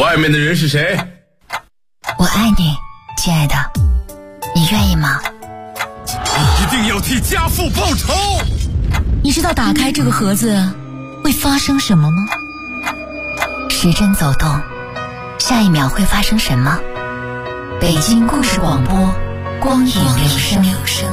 外面的人是谁？ 我爱你，亲爱的，你愿意吗？ 你一定要替家父报仇！ 你知道打开这个盒子会发生什么吗？时针走动，下一秒会发生什么？北京故事广播，光影留声。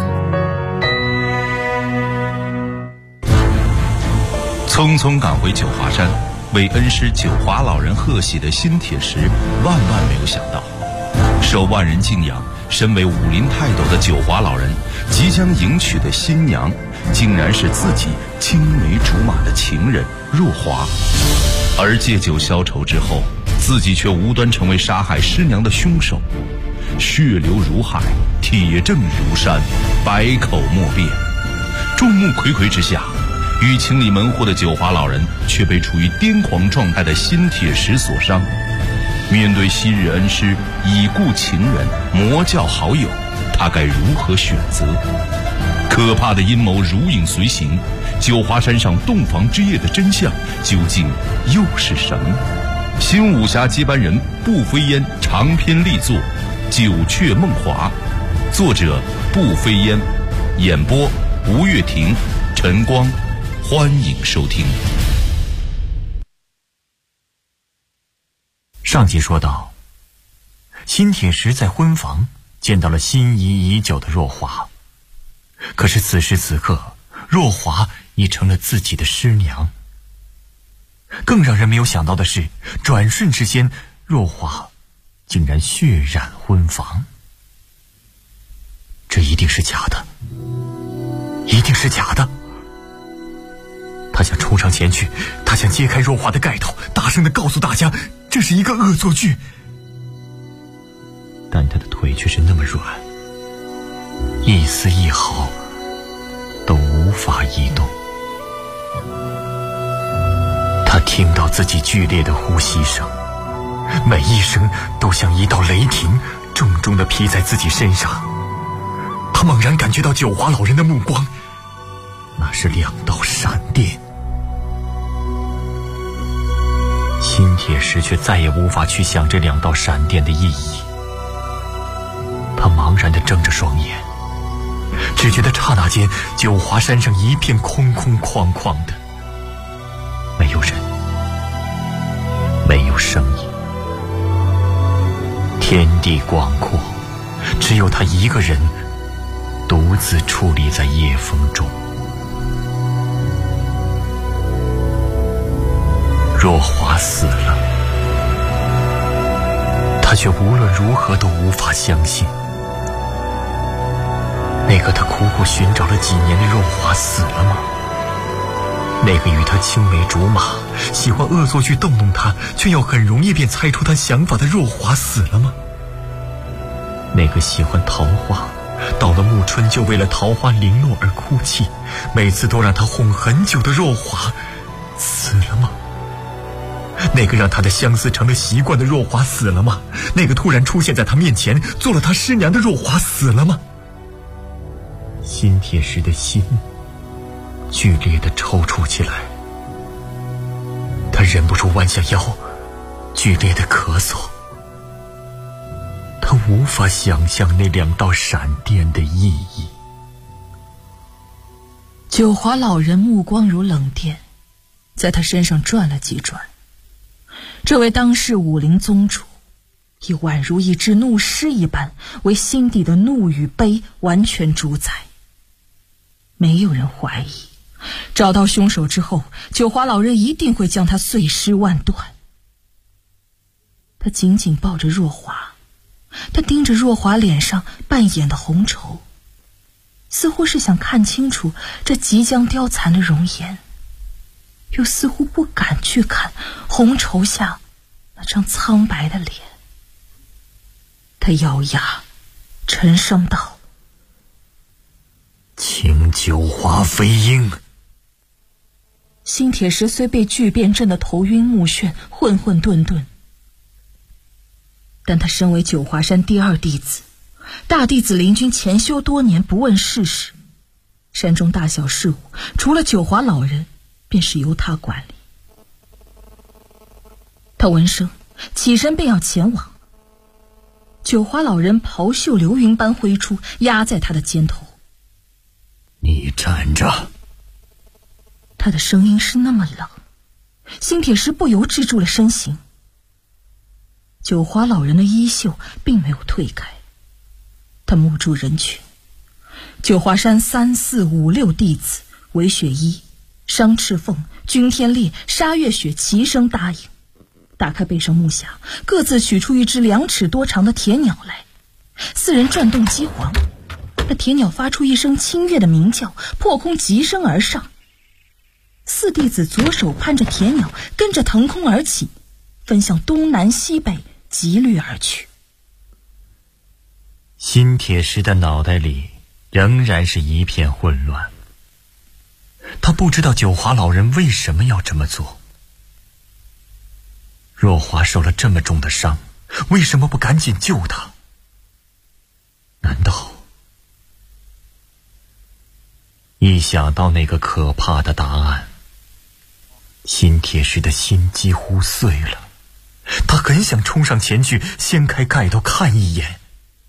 匆匆赶回九华山，为恩师九华老人贺喜的新铁石万没有想到，受万人敬仰，身为武林泰斗的九华老人即将迎娶的新娘，竟然是自己青梅竹马的情人若华。而借酒消愁之后，自己却无端成为杀害师娘的凶手，血流如海，铁证如山，百口莫辩。众目睽睽之下，欲清理门户的九华老人却被处于癫狂状态的新铁石所伤。面对昔日恩师、已故情人、魔教好友，他该如何选择？可怕的阴谋如影随形，九华山上洞房之夜的真相究竟又是什么？新武侠接班人步飞烟长篇力作《九雀梦华》，作者步飞烟，演播吴月婷、陈光，欢迎收听。 上集说到，新铁石在婚房见到了心仪已久的若华，可是此时此刻，若华已成了自己的师娘。更让人没有想到的是，转瞬之间，若华竟然血染婚房。这一定是假的，一定是假的。他想冲上前去，他想揭开若华的盖头，大声地告诉大家，这是一个恶作剧。但他的腿却是那么软，一丝一毫都无法移动。他听到自己剧烈的呼吸声，每一声都像一道雷霆，重重地劈在自己身上。他猛然感觉到九华老人的目光，那是两道闪电。新铁石却再也无法去想这两道闪电的意义。他茫然地睁着双眼，只觉得刹那间，九华山上一片空空旷旷的，没有人，没有声音。天地广阔，只有他一个人独自矗立在夜风中。若华死了，他却无论如何都无法相信，那个他苦苦寻找了几年的若华死了吗？那个与他青梅竹马，喜欢恶作剧逗弄他，却又很容易便猜出他想法的若华死了吗？那个喜欢桃花，到了暮春就为了桃花零落而哭泣，每次都让他哄很久的若华死了吗？那个让他的相思成了习惯的若华死了吗？那个突然出现在他面前做了他师娘的若华死了吗？新铁石的心剧烈地抽搐起来，他忍不住弯下腰，剧烈地咳嗽。他无法想象那两道闪电的意义。 九华老人目光如冷电，在他身上转了几转。这位当世武林宗主，已宛如一只怒狮一般，为心底的怒与悲完全主宰。没有人怀疑，找到凶手之后，九华老人一定会将他碎尸万段。他紧紧抱着若华，他盯着若华脸上半掩的红绸，似乎是想看清楚这即将凋残的容颜，又似乎不敢去看红绸下那张苍白的脸。他咬牙沉声道： 请九华飞鹰。 新铁石虽被巨变震得头晕目眩，混混沌沌，但他身为九华山第二弟子，大弟子灵君潜修多年，不问世事，山中大小事务除了九华老人便是由他管理。他闻声起身便要前往。九华老人袍袖流云般挥出，压在他的肩头。 你站着。 他的声音是那么冷，新铁石不由止住了身形。九华老人的衣袖并没有退开，他目注人群，九华山3、4、5、6弟子韦雪衣、商赤凤、君天烈、沙月雪齐声答应，打开背上木匣，各自取出一只2尺多长的铁鸟来。4人转动机簧，那铁鸟发出一声清越的鸣叫，破空急升而上。4弟子左手攀着铁鸟，跟着腾空而起，分向东南西北疾掠而去。 新铁石的脑袋里仍然是一片混乱，他不知道九华老人为什么要这么做。若华受了这么重的伤，为什么不赶紧救他？难道……一想到那个可怕的答案，新铁石的心几乎碎了。他很想冲上前去，掀开盖头看一眼，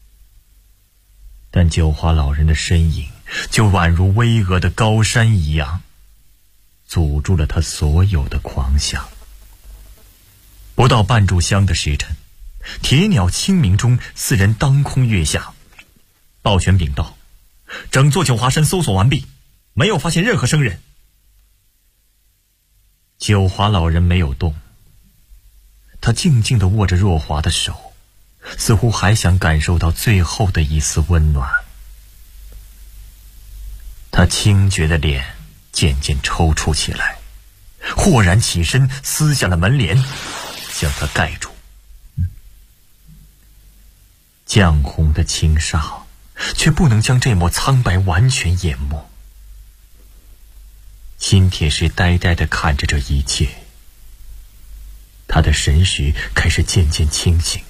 但九华老人的身影就宛如巍峨的高山一样，阻住了他所有的狂想。不到半炷香的时辰，铁鸟清明中，4人当空跃下，抱拳禀道：整座九华山搜索完毕，没有发现任何生人。九华老人没有动，他静静地握着若华的手，似乎还想感受到最后的一丝温暖。他清绝的脸渐渐抽搐起来，豁然起身，撕下了门帘，将它盖住。绛红的轻纱却不能将这抹苍白完全淹没。新铁石呆呆地看着这一切，他的神识开始渐渐清醒。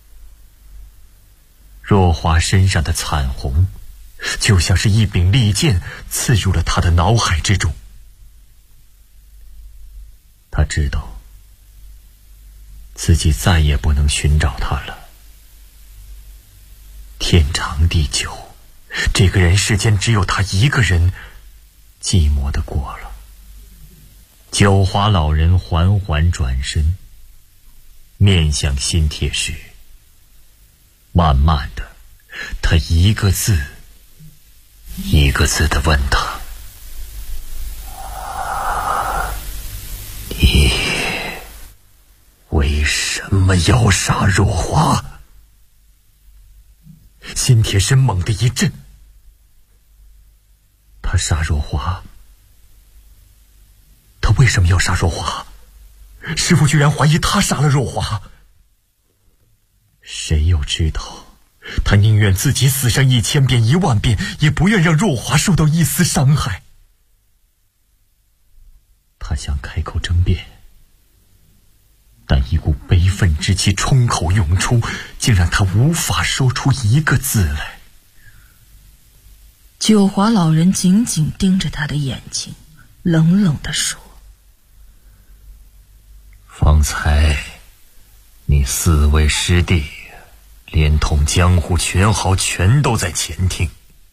若华身上的惨红就像是一柄利剑刺入了他的脑海之中。他知道自己再也不能寻找他了。天长地久，这个人世间只有他一个人寂寞地过了。九华老人缓缓转身，面向新铁石，慢慢的，他一个字一个字地问他：你为什么要杀若华？新铁石猛地一震，他杀若华，他为什么要杀若华？师父居然怀疑他杀了若华。谁又知道，他宁愿自己死上1000遍10000遍，也不愿让若华受到一丝伤害。他想开口争辩，但一股悲愤之气冲口涌出，竟让他无法说出一个字来。 九华老人紧紧盯着他的眼睛，冷冷地说： 方才你4位师弟连同江湖权豪全都在前厅，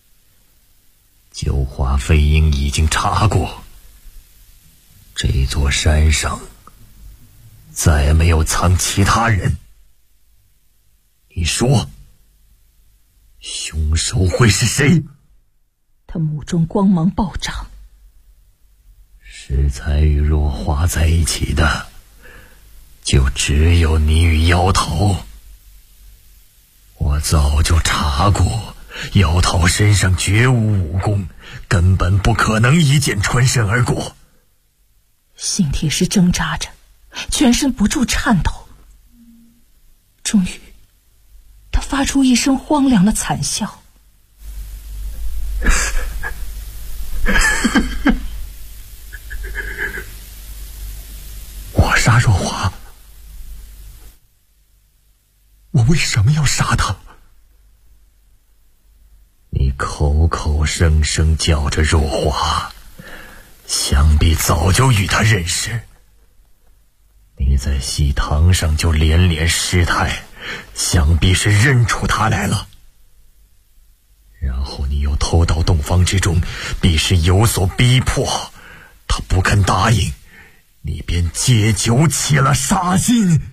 九华飞鹰已经查过，这座山上再没有藏其他人。你说凶手会是谁？ 他目中光芒暴涨。 是才与若华在一起的就只有你与妖桃。我早就查过，妖桃身上绝无武功，根本不可能一剑穿身而过。 新铁石挣扎着，全身不住颤抖。终于，他发出一声荒凉的惨笑。 我杀若华，我为什么要杀他？你口口声声叫着若华，想必早就与他认识。 你在戏堂上就连连失态，想必是认出他来了。然后你又偷到洞房之中，必是有所逼迫，他不肯答应，你便借酒起了杀心。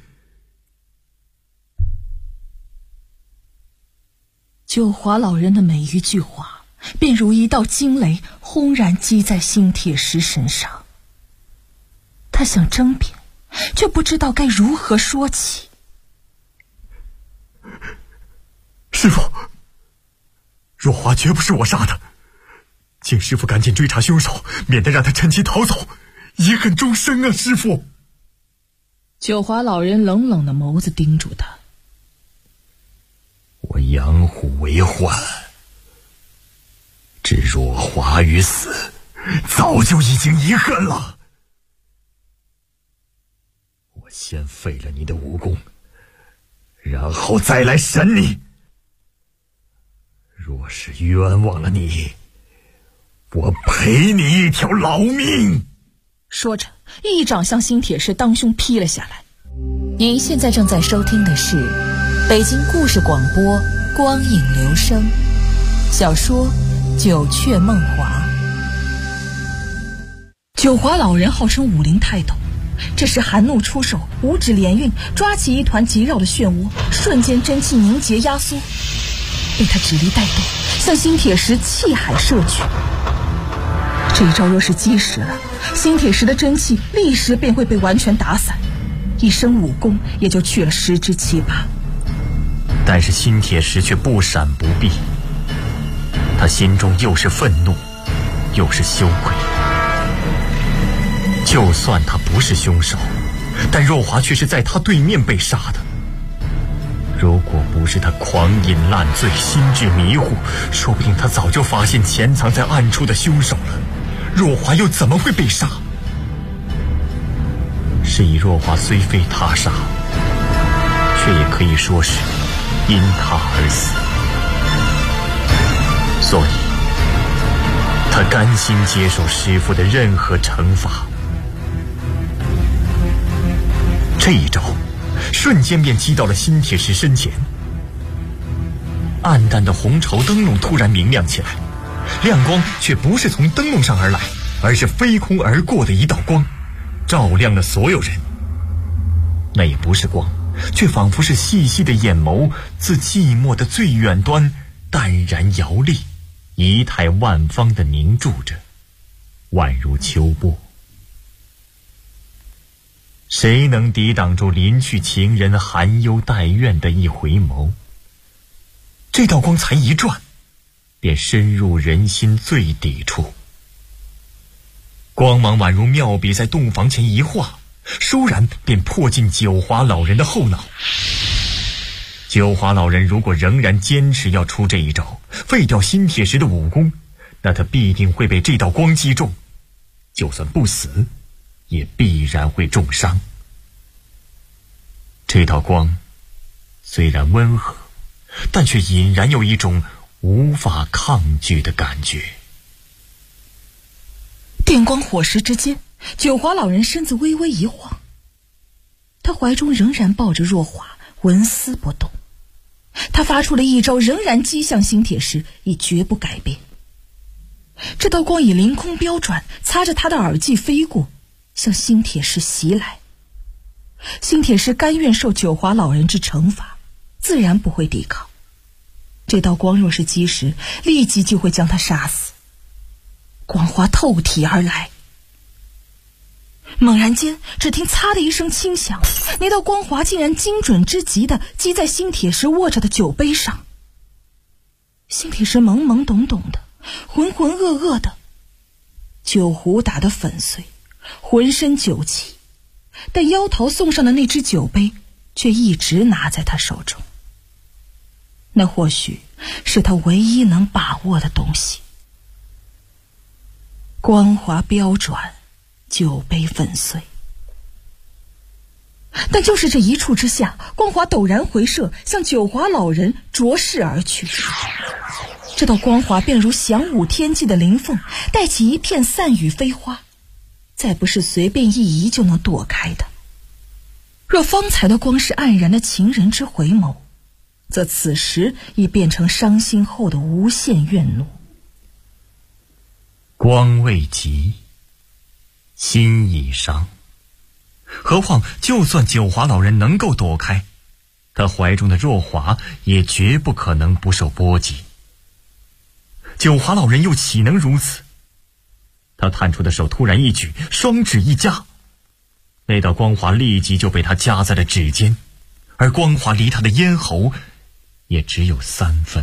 九华老人的每一句话，便如一道惊雷，轰然击在新铁石身上。他想争辩，却不知道该如何说起。 师父，若华绝不是我杀的，请师父赶紧追查凶手，免得让他趁机逃走，遗恨终生啊！师父。 九华老人冷冷的眸子盯住他。 我养虎为患，置若华于死，早就已经遗恨了。我先废了你的武功，然后再来审你。若是冤枉了你，我赔你一条老命。 说着，一掌向新铁石当胸劈了下来。 您现在正在收听的是北京故事广播光影留声小说《九雀梦华》。 九华老人号称武林泰斗，这时含怒出手，五指连运，抓起一团急绕的漩涡，瞬间真气凝结压缩，被他指力带动，向新铁石气海射去。这一招若是击实了，新铁石的真气立时便会被完全打散，一身武功也就去了10之7八。 但是新铁石却不闪不避，他心中又是愤怒，又是羞愧。就算他不是凶手，但若华却是在他对面被杀的。如果不是他狂饮烂醉，心智迷糊，说不定他早就发现潜藏在暗处的凶手了。若华又怎么会被杀？是以若华虽非他杀，却也可以说是因他而死，所以他甘心接受师父的任何惩罚。这一招瞬间便击到了新铁石身前，暗淡的红绸灯笼突然明亮起来，亮光却不是从灯笼上而来，而是飞空而过的一道光，照亮了所有人。那也不是光，却仿佛是细细的眼眸，自寂寞的最远端淡然摇立，仪态万方地凝住着，宛如秋波。谁能抵挡住临去情人含忧待怨的一回眸？这道光才一转，便深入人心最底处。光芒宛如妙笔在洞房前一画，倏然便破进九华老人的后脑。九华老人如果仍然坚持要出这一招，废掉新铁石的武功，那他必定会被这道光击中，就算不死，也必然会重伤。这道光虽然温和，但却隐然有一种无法抗拒的感觉。 电光火石之间，九华老人身子微微一晃，他怀中仍然抱着若华，纹丝不动。他发出了一招，仍然击向新铁石，已绝不改变。这道光以凌空飙转，擦着他的耳际飞过，向新铁石袭来。新铁石甘愿受九华老人之惩罚，自然不会抵抗。这道光若是击实，立即就会将他杀死。光华透体而来，猛然间，只听擦的一声轻响，那道光华竟然精准之极的击在新铁石握着的酒杯上。新铁石懵懵懂懂的，浑浑噩噩的，酒壶打得粉碎，浑身酒气，但妖桃送上的那只酒杯却一直拿在他手中。那或许是他唯一能把握的东西。光华飙转，酒杯粉碎，但就是这一触之下，光华陡然回射，向九华老人灼视而去。这道光华便如翔舞天际的灵凤，带起一片散羽飞花，再不是随便一移就能躲开的。 若方才的光是黯然的情人之回眸，则此时已变成伤心后的无限怨怒。 光未极，心已伤。何况就算九华老人能够躲开，他怀中的若华也绝不可能不受波及。九华老人又岂能如此？他探出的手突然一举，双指一夹，那道光华立即就被他夹在了指尖，而光华离他的咽喉也只有3分。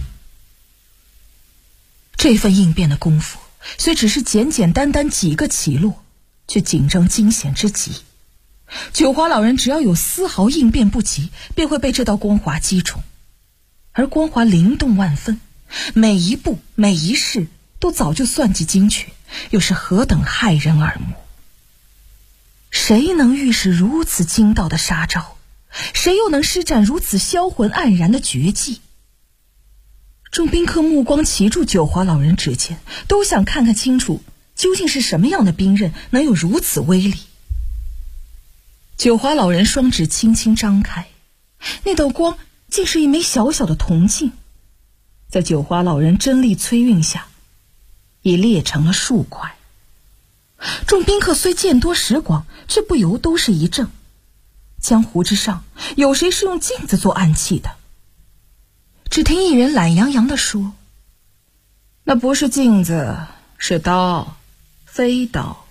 这份应变的功夫虽只是简简单单几个起落，却紧张惊险之极。九华老人只要有丝毫应变不及，便会被这道光华击中，而光华灵动万分，每一步每一式都早就算计精确，又是何等骇人耳目。谁能预示如此精到的杀招？谁又能施展如此销魂黯然的绝技？众宾客目光齐住九华老人指尖，都想看看清楚，究竟是什么样的兵刃能有如此威力。九华老人双指轻轻张开，那道光竟是一枚小小的铜镜，在九华老人真力催运下，已裂成了数块。众宾客虽见多识广，却不由都是一怔。江湖之上，有谁是用镜子做暗器的？只听一人懒洋洋地说：“那不是镜子，是刀，飞刀。”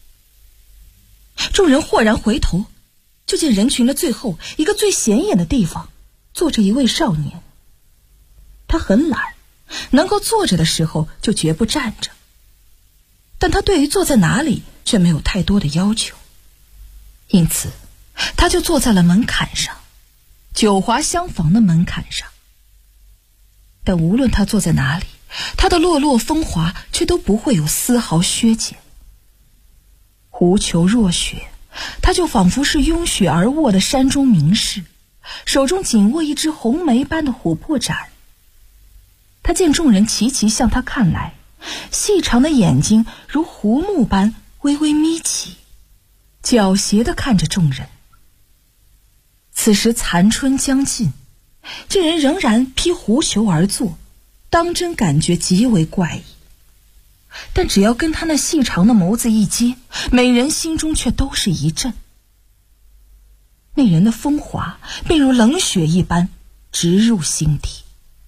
众人豁然回头，就见人群的最后一个最显眼的地方坐着一位少年。他很懒，能够坐着的时候就绝不站着，但他对于坐在哪里却没有太多的要求，因此他就坐在了门槛上，九华厢房的门槛上。但无论他坐在哪里，他的落落风华却都不会有丝毫削减。狐裘若雪，他就仿佛是拥雪而卧的山中名士，手中紧握一只红梅般的琥珀盏。他见众人齐齐向他看来，细长的眼睛如湖目般微微眯起，狡黠地看着众人。此时残春将近，这人仍然披狐裘而坐，当真感觉极为怪异。但只要跟他那细长的眸子一接，每人心中却都是一震。那人的风华便如冷血一般直入心底。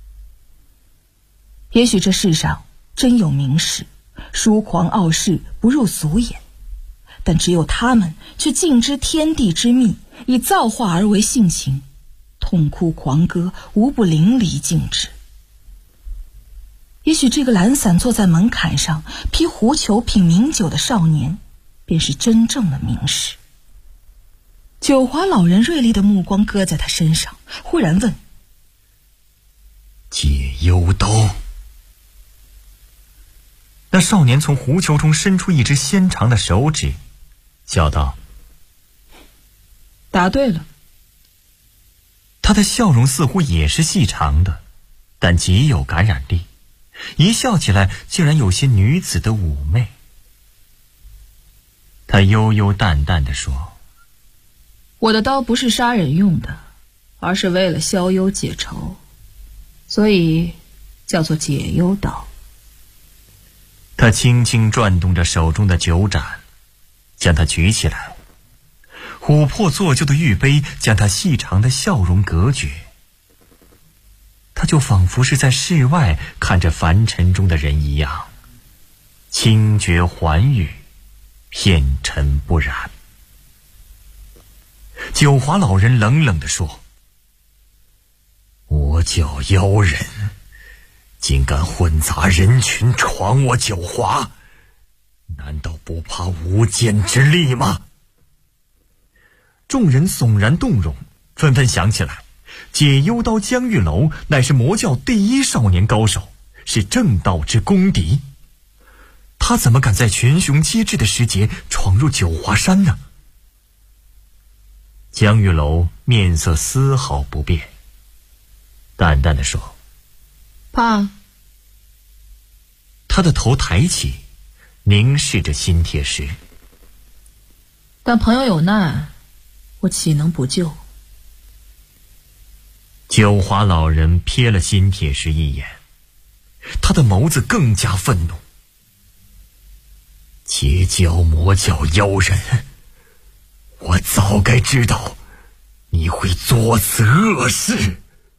也许这世上真有名士，疏狂傲世不入俗眼，但只有他们却尽知天地之秘，以造化而为性情，痛哭狂歌无不淋漓尽致。也许这个懒散坐在门槛上披狐裘品名酒的少年，便是真正的名士。九华老人锐利的目光搁在他身上，忽然问：“ 解忧刀。”那少年从狐裘中伸出一只纤长的手指，笑道：“ 答对了。” 他的笑容似乎也是细长的，但极有感染力，一笑起来竟然有些女子的妩媚。他悠悠淡淡地说：“ 我的刀不是杀人用的，而是为了消忧解愁，所以叫做解忧刀。” 他轻轻转动着手中的酒盏，将它举起来，琥珀做就的玉杯将他细长的笑容隔绝。他就仿佛是在室外看着凡尘中的人一样，清绝寰宇，片尘不染。九华老人冷冷地说：“我叫妖人，竟敢混杂人群闯我九华，难道不怕无间之力吗？”众人悚然动容，纷纷想起来，解忧刀江玉楼乃是魔教第一少年高手，是正道之公敌。他怎么敢在群雄皆至的时节闯入九华山呢？江玉楼面色丝毫不变，淡淡地说：“ 怕。” 他的头抬起，凝视着新铁石。 但朋友有难， 我岂能不救？ 九华老人瞥了新铁石一眼，他的眸子更加愤怒。结交魔教妖人，我早该知道你会做此恶事。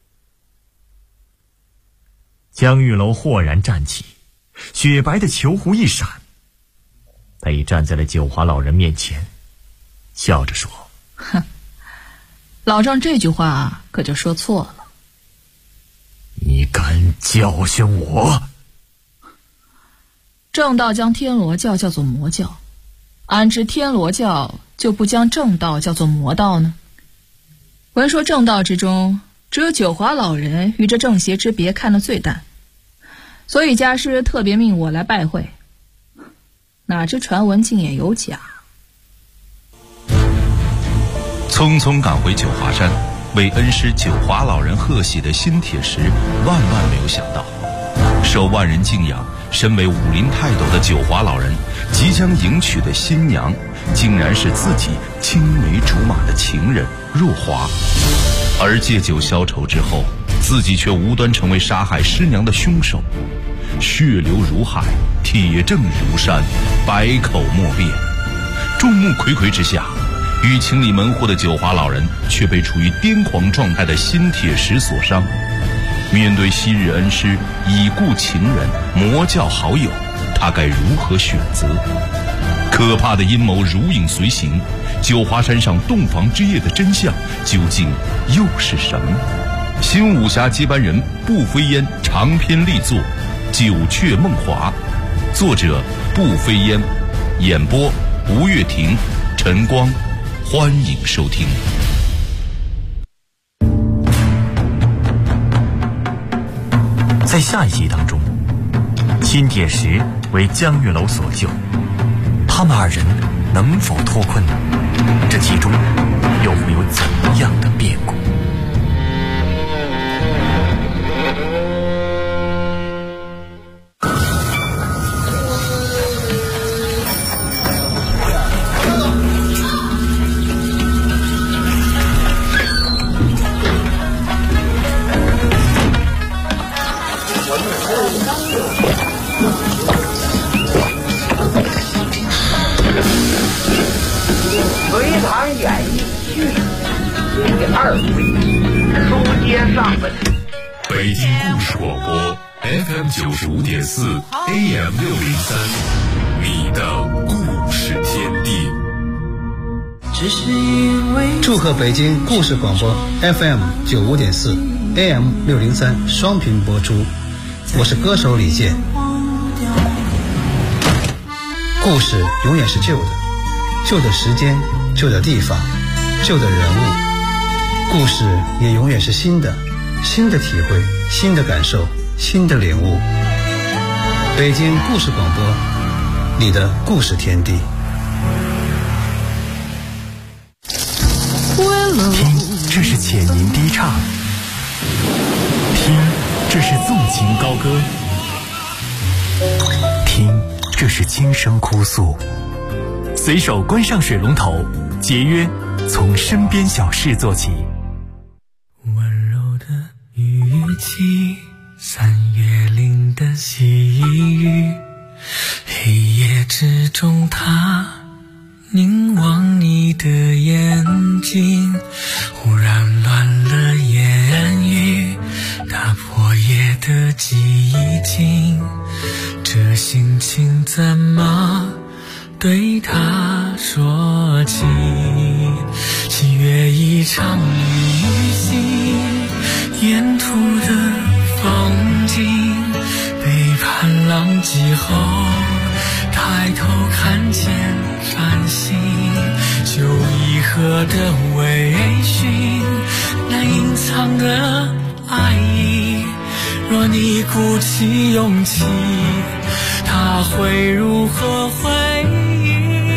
江玉楼豁然站起，雪白的球弧一闪，他已站在了九华老人面前，笑着说： 哼，老丈这句话可就说错了。 你敢教训我？ 正道将天罗教叫做魔教，安知天罗教就不将正道叫做魔道呢？闻说正道之中，只有九华老人与这正邪之别看得最淡，所以家师特别命我来拜会。哪知传闻竟也有假。 匆匆赶回九华山，为恩师九华老人贺喜的新铁石万万没有想到，受万人敬仰，身为武林泰斗的九华老人即将迎娶的新娘，竟然是自己青梅竹马的情人若华。而借酒消愁之后，自己却无端成为杀害师娘的凶手，血流如海，铁证如山，百口莫辩。众目睽睽之下，欲清理门户的九华老人却被处于癫狂状态的新铁石所伤。面对昔日恩师、已故情人、魔教好友，他该如何选择？可怕的阴谋如影随形，九华山上洞房之夜的真相究竟又是什么？新武侠接班人步飞烟长篇力作《九雀梦华》，作者步飞烟，演播吴月婷、陈光，欢迎收听。 在下一集当中，新铁石为江玉楼所救，他们二人能否脱困呢？这其中又会有怎么样的变故？ 隋唐演义续第2回，书接上文。 北京故事广播 FM 95.4 AM 603，你的故事天地。 祝贺北京故事广播 FM 95.4 AM 603双频播出，我是歌手李健。故事永远是旧的，旧的时间，旧的地方，旧的人物。故事也永远是新的，新的体会，新的感受，新的领悟。北京故事广播，你的故事天地。 听，这是浅吟低唱；听，这是纵情高歌；听，这是轻声哭诉。随手关上水龙头，节约从身边小事做起。 温柔的语气，三月岭的细雨，黑夜之中他凝望你的眼睛，忽然乱了言语，打破夜的寂静，这心情怎么对他说起？7月一场旅行，沿途的风景，背叛浪迹后抬头看见繁星，旧遗河的微醺，难隐藏的爱意，若你鼓起勇气，他会如何回应？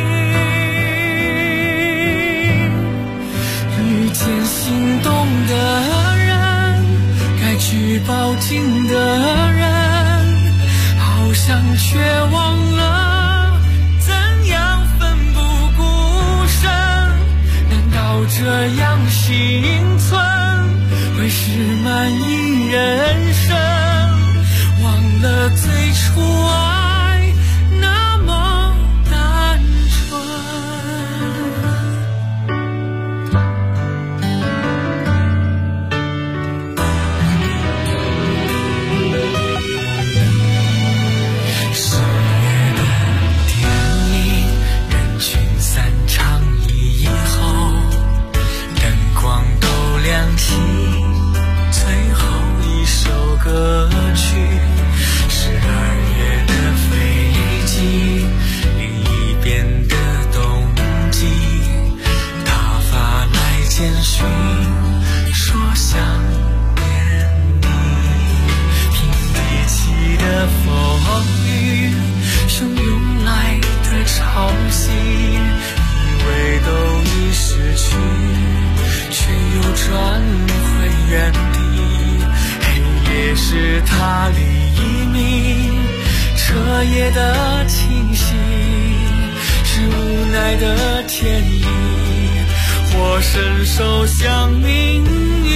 遇见心动的人，该去抱紧的人，好像却忘了怎样奋不顾身。难道这这样幸存，会是满意人生。忘了最初爱那么单纯。10月的电影，人群散场以后，灯光都亮起，最后一首歌曲。12月的飞机，另一边的冬季，他发来简讯说想念你。平地起的风雨，汹涌来的潮汐，以为都已失去，却又转回原地。黑夜是他黎明，彻夜的清醒，是无奈的天意，或伸手向命运。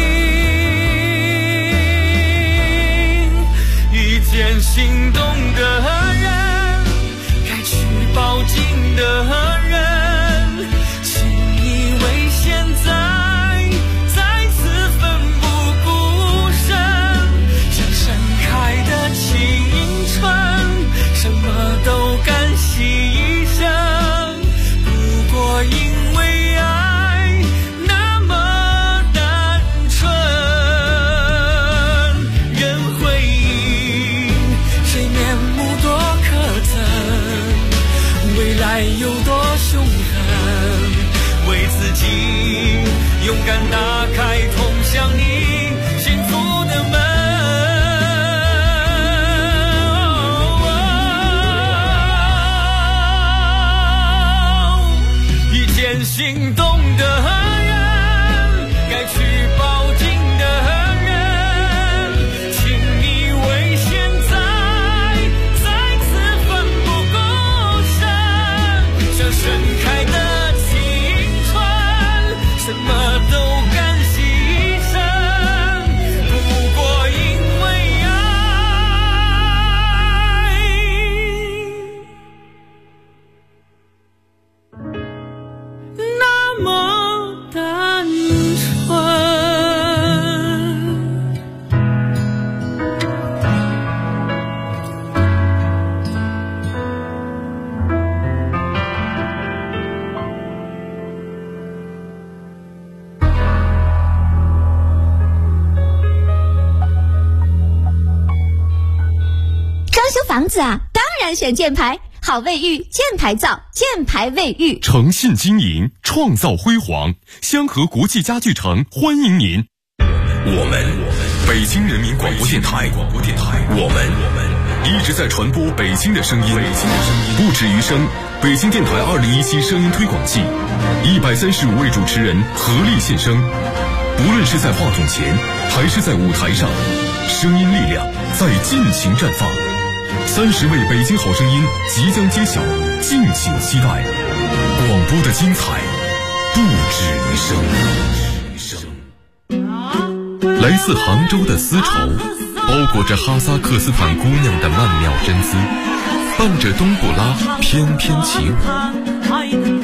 遇见心动的人，该去抱紧的人，请以为现在再次奋不顾身，像盛开的青春，什么都敢牺牲，不过因为爱那么单纯。人回忆谁面目多可憎，未来有多凶狠，为自己勇敢打开通向你幸福的门。遇见心动的人，该去抱紧的人，请你为现在再次奋不顾身，像盛开的青春，什么都敢牺牲，不过因为爱那么单纯。 装修房子啊，当然选箭牌，好卫浴，箭牌造，箭牌卫浴。 诚信经营，创造辉煌。香河国际家具城欢迎您。我们北京人民广播电台，我们一直在传播北京的声音，不止于声。北京电台2017声音推广季，135位主持人合力献声，不论是在话筒前还是在舞台上，声音力量在尽情绽放。30位北京好声音即将揭晓，敬请期待。广播的精彩不止于声。来自杭州的丝绸，包裹着哈萨克斯坦姑娘的曼妙身姿，伴着冬不拉翩翩起舞。